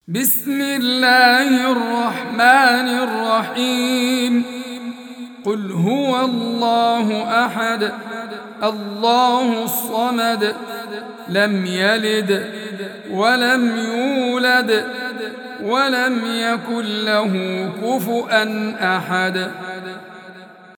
بسم الله الرحمن الرحيم. قل هو الله أحد الله الصمد لم يلد ولم يولد ولم يكن له كفؤا أحد.